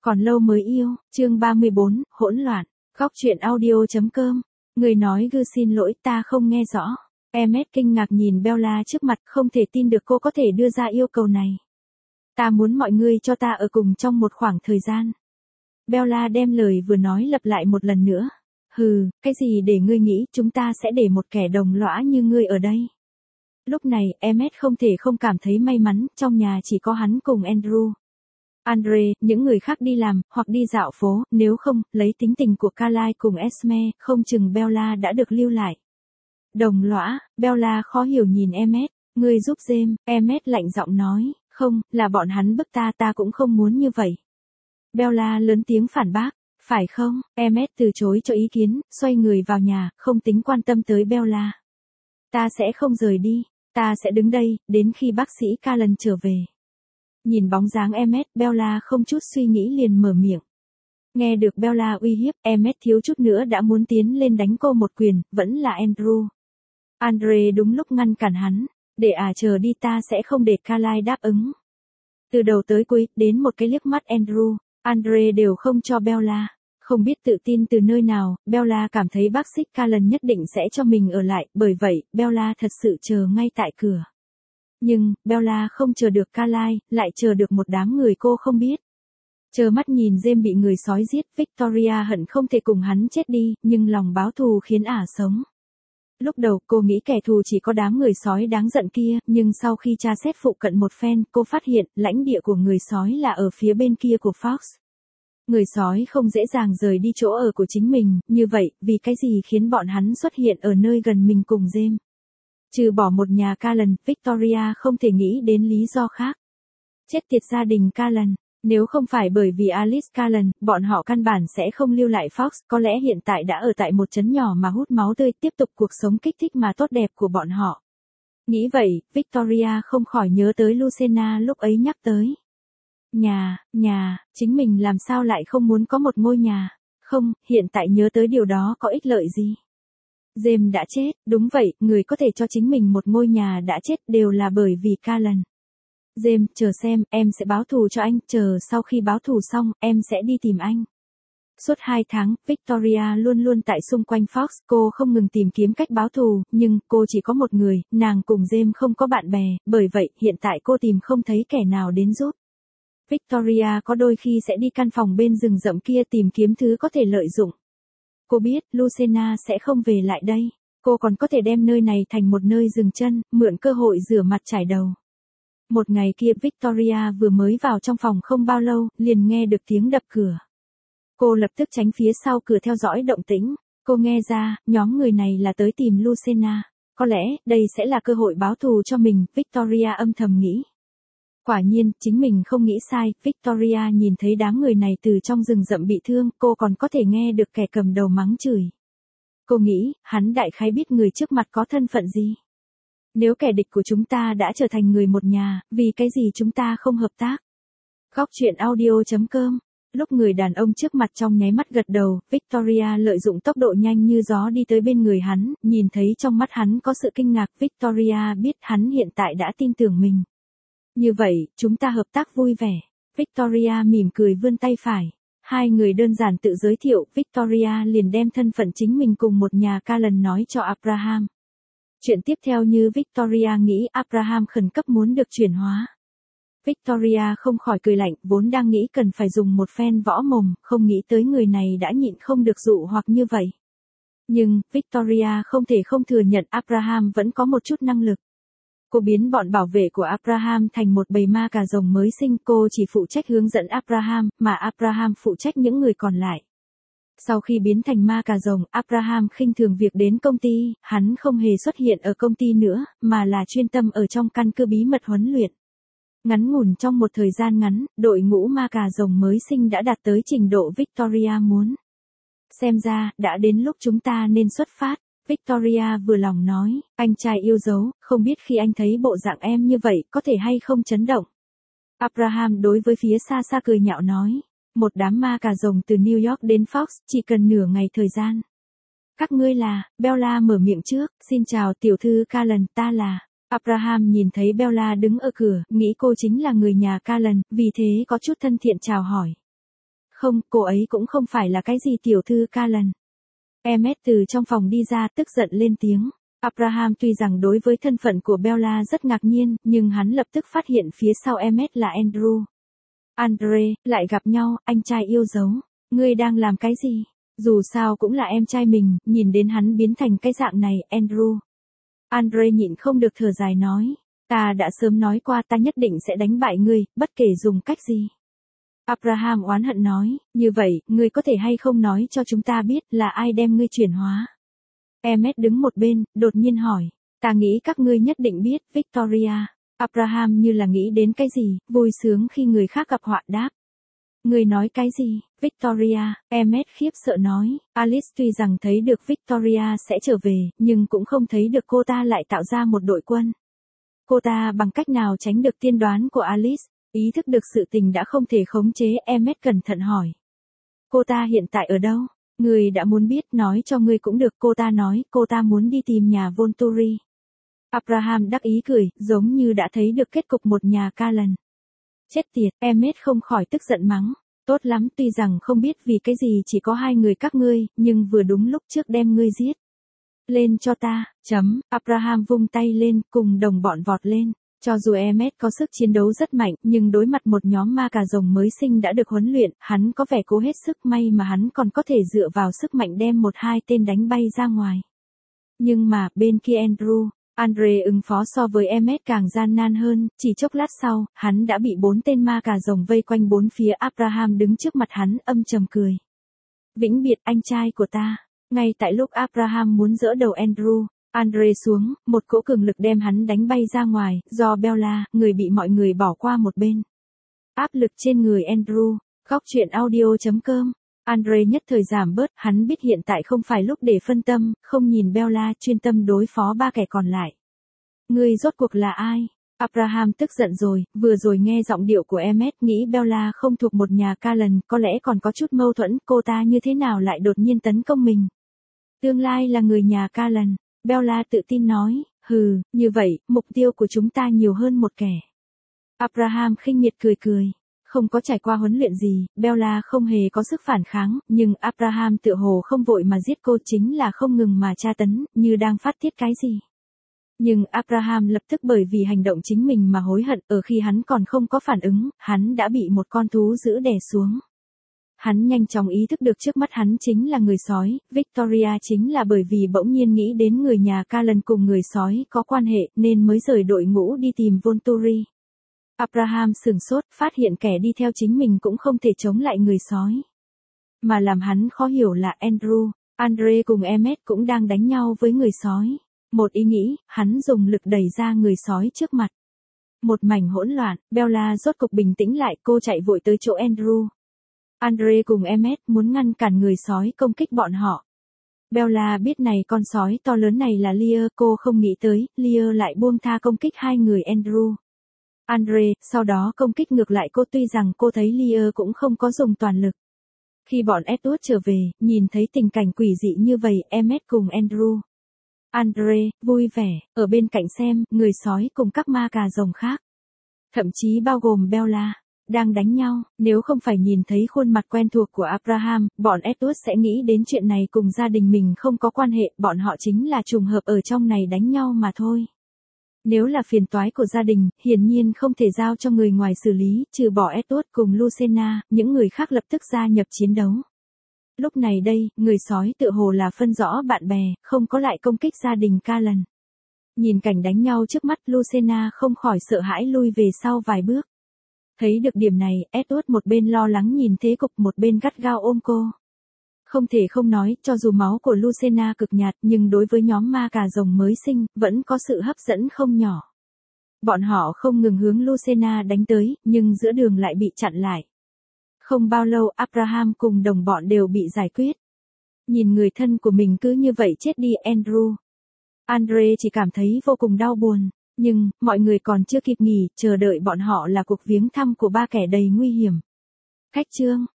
Còn lâu mới yêu, chương 34, hỗn loạn, góc truyện audio.com. Người nói gư xin lỗi ta không nghe rõ. Emmet kinh ngạc nhìn Bella trước mặt không thể tin được cô có thể đưa ra yêu cầu này. Ta muốn mọi người cho ta ở cùng trong một khoảng thời gian. Bella đem lời vừa nói lặp lại một lần nữa. Hừ, cái gì để ngươi nghĩ chúng ta sẽ để một kẻ đồng lõa như ngươi ở đây. Lúc này Emmet không thể không cảm thấy may mắn, trong nhà chỉ có hắn cùng Andrew. Andre, những người khác đi làm, hoặc đi dạo phố, nếu không, lấy tính tình của Carlisle cùng Esme, không chừng Bella đã được lưu lại. Đồng lõa, Bella khó hiểu nhìn Emmet, ngươi giúp James, Emmet lạnh giọng nói, không, là bọn hắn bức ta cũng không muốn như vậy. Bella lớn tiếng phản bác, phải không, Emmet từ chối cho ý kiến, xoay người vào nhà, không tính quan tâm tới Bella. Ta sẽ không rời đi, ta sẽ đứng đây, đến khi bác sĩ Callan trở về. Nhìn bóng dáng Emmet, Bella không chút suy nghĩ liền mở miệng. Nghe được Bella uy hiếp, Emmet thiếu chút nữa đã muốn tiến lên đánh cô một quyền, vẫn là Andrew. Andre đúng lúc ngăn cản hắn, để chờ đi ta sẽ không để Carlisle đáp ứng. Từ đầu tới cuối, đến một cái liếc mắt Andrew, Andre đều không cho Bella. Không biết tự tin từ nơi nào, Bella cảm thấy bác sĩ Callan nhất định sẽ cho mình ở lại, bởi vậy, Bella thật sự chờ ngay tại cửa. Nhưng, Bella không chờ được Carlisle, lại chờ được một đám người cô không biết. Chờ mắt nhìn James bị người sói giết, Victoria hận không thể cùng hắn chết đi, nhưng lòng báo thù khiến sống. Lúc đầu cô nghĩ kẻ thù chỉ có đám người sói đáng giận kia, nhưng sau khi tra xét phụ cận một phen, cô phát hiện lãnh địa của người sói là ở phía bên kia của Fox. Người sói không dễ dàng rời đi chỗ ở của chính mình, như vậy, vì cái gì khiến bọn hắn xuất hiện ở nơi gần mình cùng James? Trừ bỏ một nhà Callan, Victoria không thể nghĩ đến lý do khác. Chết tiệt gia đình Callan, nếu không phải bởi vì Alice Callan, bọn họ căn bản sẽ không lưu lại Fox, có lẽ hiện tại đã ở tại một trấn nhỏ mà hút máu tươi, tiếp tục cuộc sống kích thích mà tốt đẹp của bọn họ. Nghĩ vậy, Victoria không khỏi nhớ tới Lucena lúc ấy nhắc tới. Nhà, chính mình làm sao lại không muốn có một ngôi nhà, không, hiện tại nhớ tới điều đó có ích lợi gì. James đã chết, đúng vậy, người có thể cho chính mình một ngôi nhà đã chết đều là bởi vì Callan. James, chờ xem, em sẽ báo thù cho anh, chờ sau khi báo thù xong, em sẽ đi tìm anh. Suốt 2 tháng, Victoria luôn luôn tại xung quanh Fox, cô không ngừng tìm kiếm cách báo thù, nhưng cô chỉ có một người, nàng cùng James không có bạn bè, bởi vậy hiện tại cô tìm không thấy kẻ nào đến giúp. Victoria có đôi khi sẽ đi căn phòng bên rừng rậm kia tìm kiếm thứ có thể lợi dụng. Cô biết, Lucena sẽ không về lại đây. Cô còn có thể đem nơi này thành một nơi dừng chân, mượn cơ hội rửa mặt trải đầu. Một ngày kia Victoria vừa mới vào trong phòng không bao lâu, liền nghe được tiếng đập cửa. Cô lập tức tránh phía sau cửa theo dõi động tĩnh. Cô nghe ra, nhóm người này là tới tìm Lucena. Có lẽ, đây sẽ là cơ hội báo thù cho mình, Victoria âm thầm nghĩ. Quả nhiên, chính mình không nghĩ sai, Victoria nhìn thấy đám người này từ trong rừng rậm bị thương, cô còn có thể nghe được kẻ cầm đầu mắng chửi. Cô nghĩ, hắn đại khái biết người trước mặt có thân phận gì. Nếu kẻ địch của chúng ta đã trở thành người một nhà, vì cái gì chúng ta không hợp tác? Góc truyện audio.com. Lúc người đàn ông trước mặt trong nháy mắt gật đầu, Victoria lợi dụng tốc độ nhanh như gió đi tới bên người hắn, nhìn thấy trong mắt hắn có sự kinh ngạc, Victoria biết hắn hiện tại đã tin tưởng mình. Như vậy, chúng ta hợp tác vui vẻ. Victoria mỉm cười vươn tay phải. Hai người đơn giản tự giới thiệu, Victoria liền đem thân phận chính mình cùng một nhà Callan nói cho Abraham. Chuyện tiếp theo như Victoria nghĩ Abraham khẩn cấp muốn được chuyển hóa. Victoria không khỏi cười lạnh, vốn đang nghĩ cần phải dùng một phen võ mồm, không nghĩ tới người này đã nhịn không được dụ hoặc như vậy. Nhưng, Victoria không thể không thừa nhận Abraham vẫn có một chút năng lực. Cô biến bọn bảo vệ của Abraham thành một bầy ma cà rồng mới sinh, cô chỉ phụ trách hướng dẫn Abraham, mà Abraham phụ trách những người còn lại. Sau khi biến thành ma cà rồng, Abraham khinh thường việc đến công ty, hắn không hề xuất hiện ở công ty nữa, mà là chuyên tâm ở trong căn cứ bí mật huấn luyện. Ngắn ngủn trong một thời gian ngắn, đội ngũ ma cà rồng mới sinh đã đạt tới trình độ Victoria muốn. Xem ra, đã đến lúc chúng ta nên xuất phát. Victoria vừa lòng nói, anh trai yêu dấu, không biết khi anh thấy bộ dạng em như vậy, có thể hay không chấn động. Abraham đối với phía xa xa cười nhạo nói, một đám ma cà rồng từ New York đến Fox, chỉ cần nửa ngày thời gian. Các ngươi là, Bella mở miệng trước, xin chào tiểu thư Callan, ta là. Abraham nhìn thấy Bella đứng ở cửa, nghĩ cô chính là người nhà Callan, vì thế có chút thân thiện chào hỏi. Không, cô ấy cũng không phải là cái gì tiểu thư Callan. Emmet từ trong phòng đi ra tức giận lên tiếng. Abraham tuy rằng đối với thân phận của Bella rất ngạc nhiên, nhưng hắn lập tức phát hiện phía sau Emmet là Andrew. Andre, lại gặp nhau, anh trai yêu dấu. Ngươi đang làm cái gì? Dù sao cũng là em trai mình, nhìn đến hắn biến thành cái dạng này, Andrew. Andre nhịn không được thở dài nói. Ta đã sớm nói qua ta nhất định sẽ đánh bại ngươi, bất kể dùng cách gì. Abraham oán hận nói, như vậy, ngươi có thể hay không nói cho chúng ta biết là ai đem ngươi chuyển hóa? Emmet đứng một bên, đột nhiên hỏi, ta nghĩ các ngươi nhất định biết, Victoria. Abraham như là nghĩ đến cái gì, vui sướng khi người khác gặp họa đáp. Ngươi nói cái gì, Victoria? Emmet khiếp sợ nói, Alice tuy rằng thấy được Victoria sẽ trở về, nhưng cũng không thấy được cô ta lại tạo ra một đội quân. Cô ta bằng cách nào tránh được tiên đoán của Alice? Ý thức được sự tình đã không thể khống chế, Emmet cẩn thận hỏi. Cô ta hiện tại ở đâu? Người đã muốn biết, nói cho ngươi cũng được. Cô ta nói, cô ta muốn đi tìm nhà Volturi. Abraham đắc ý cười, giống như đã thấy được kết cục một nhà Callan. Chết tiệt, Emmet không khỏi tức giận mắng. Tốt lắm, tuy rằng không biết vì cái gì chỉ có hai người các ngươi, nhưng vừa đúng lúc trước đem ngươi giết. Lên cho ta, Abraham vung tay lên, cùng đồng bọn vọt lên. Cho dù Emmet có sức chiến đấu rất mạnh, nhưng đối mặt một nhóm ma cà rồng mới sinh đã được huấn luyện, hắn có vẻ cố hết sức, may mà hắn còn có thể dựa vào sức mạnh đem một hai tên đánh bay ra ngoài. Nhưng mà, bên kia Andre ứng phó so với Emmet càng gian nan hơn, chỉ chốc lát sau, hắn đã bị 4 tên ma cà rồng vây quanh bốn phía. Abraham đứng trước mặt hắn, âm trầm cười. Vĩnh biệt anh trai của ta. Ngay tại lúc Abraham muốn giỡ đầu Andre xuống, một cỗ cường lực đem hắn đánh bay ra ngoài, do Bella, người bị mọi người bỏ qua một bên. Áp lực trên người Andrew, góc truyện audio.com. Andre nhất thời giảm bớt, hắn biết hiện tại không phải lúc để phân tâm, không nhìn Bella, chuyên tâm đối phó ba kẻ còn lại. Ngươi rốt cuộc là ai? Abraham tức giận rồi, vừa rồi nghe giọng điệu của Emmet nghĩ Bella không thuộc một nhà Callan, có lẽ còn có chút mâu thuẫn, cô ta như thế nào lại đột nhiên tấn công mình? Tương lai là người nhà Callan. Bella tự tin nói, hừ, như vậy, mục tiêu của chúng ta nhiều hơn một kẻ. Abraham khinh miệt cười cười. Không có trải qua huấn luyện gì, Bella không hề có sức phản kháng, nhưng Abraham tựa hồ không vội mà giết cô, chính là không ngừng mà tra tấn, như đang phát tiết cái gì. Nhưng Abraham lập tức bởi vì hành động chính mình mà hối hận, ở khi hắn còn không có phản ứng, hắn đã bị một con thú dữ đè xuống. Hắn nhanh chóng ý thức được trước mắt hắn chính là người sói, Victoria chính là bởi vì bỗng nhiên nghĩ đến người nhà Callan cùng người sói có quan hệ nên mới rời đội ngũ đi tìm Volturi. Abraham sửng sốt, phát hiện kẻ đi theo chính mình cũng không thể chống lại người sói. Mà làm hắn khó hiểu là Andre cùng Emmet cũng đang đánh nhau với người sói. Một ý nghĩ, hắn dùng lực đẩy ra người sói trước mặt. Một mảnh hỗn loạn, Bella rốt cục bình tĩnh lại, cô chạy vội tới chỗ Andre cùng Emmet muốn ngăn cản người sói công kích bọn họ. Bella biết này con sói to lớn này là Lear, cô không nghĩ tới, Lear lại buông tha công kích hai người Andre, sau đó công kích ngược lại cô, tuy rằng cô thấy Lear cũng không có dùng toàn lực. Khi bọn Edward trở về, nhìn thấy tình cảnh quỷ dị như vậy, Emmet cùng Andre, vui vẻ, ở bên cạnh xem, người sói cùng các ma cà rồng khác. Thậm chí bao gồm Bella, đang đánh nhau, nếu không phải nhìn thấy khuôn mặt quen thuộc của Abraham, bọn Edward sẽ nghĩ đến chuyện này cùng gia đình mình không có quan hệ, bọn họ chính là trùng hợp ở trong này đánh nhau mà thôi. Nếu là phiền toái của gia đình, hiển nhiên không thể giao cho người ngoài xử lý, trừ bỏ Edward cùng Lucena, những người khác lập tức gia nhập chiến đấu. Lúc này đây, người sói tựa hồ là phân rõ bạn bè, không có lại công kích gia đình Callan. Nhìn cảnh đánh nhau trước mắt, Lucena không khỏi sợ hãi lui về sau vài bước. Thấy được điểm này, Edward một bên lo lắng nhìn thế cục, một bên gắt gao ôm cô. Không thể không nói, cho dù máu của Lucena cực nhạt, nhưng đối với nhóm ma cà rồng mới sinh, vẫn có sự hấp dẫn không nhỏ. Bọn họ không ngừng hướng Lucena đánh tới, nhưng giữa đường lại bị chặn lại. Không bao lâu, Abraham cùng đồng bọn đều bị giải quyết. Nhìn người thân của mình cứ như vậy chết đi, Andre chỉ cảm thấy vô cùng đau buồn. Nhưng, mọi người còn chưa kịp nghỉ, chờ đợi bọn họ là cuộc viếng thăm của ba kẻ đầy nguy hiểm. Khách chương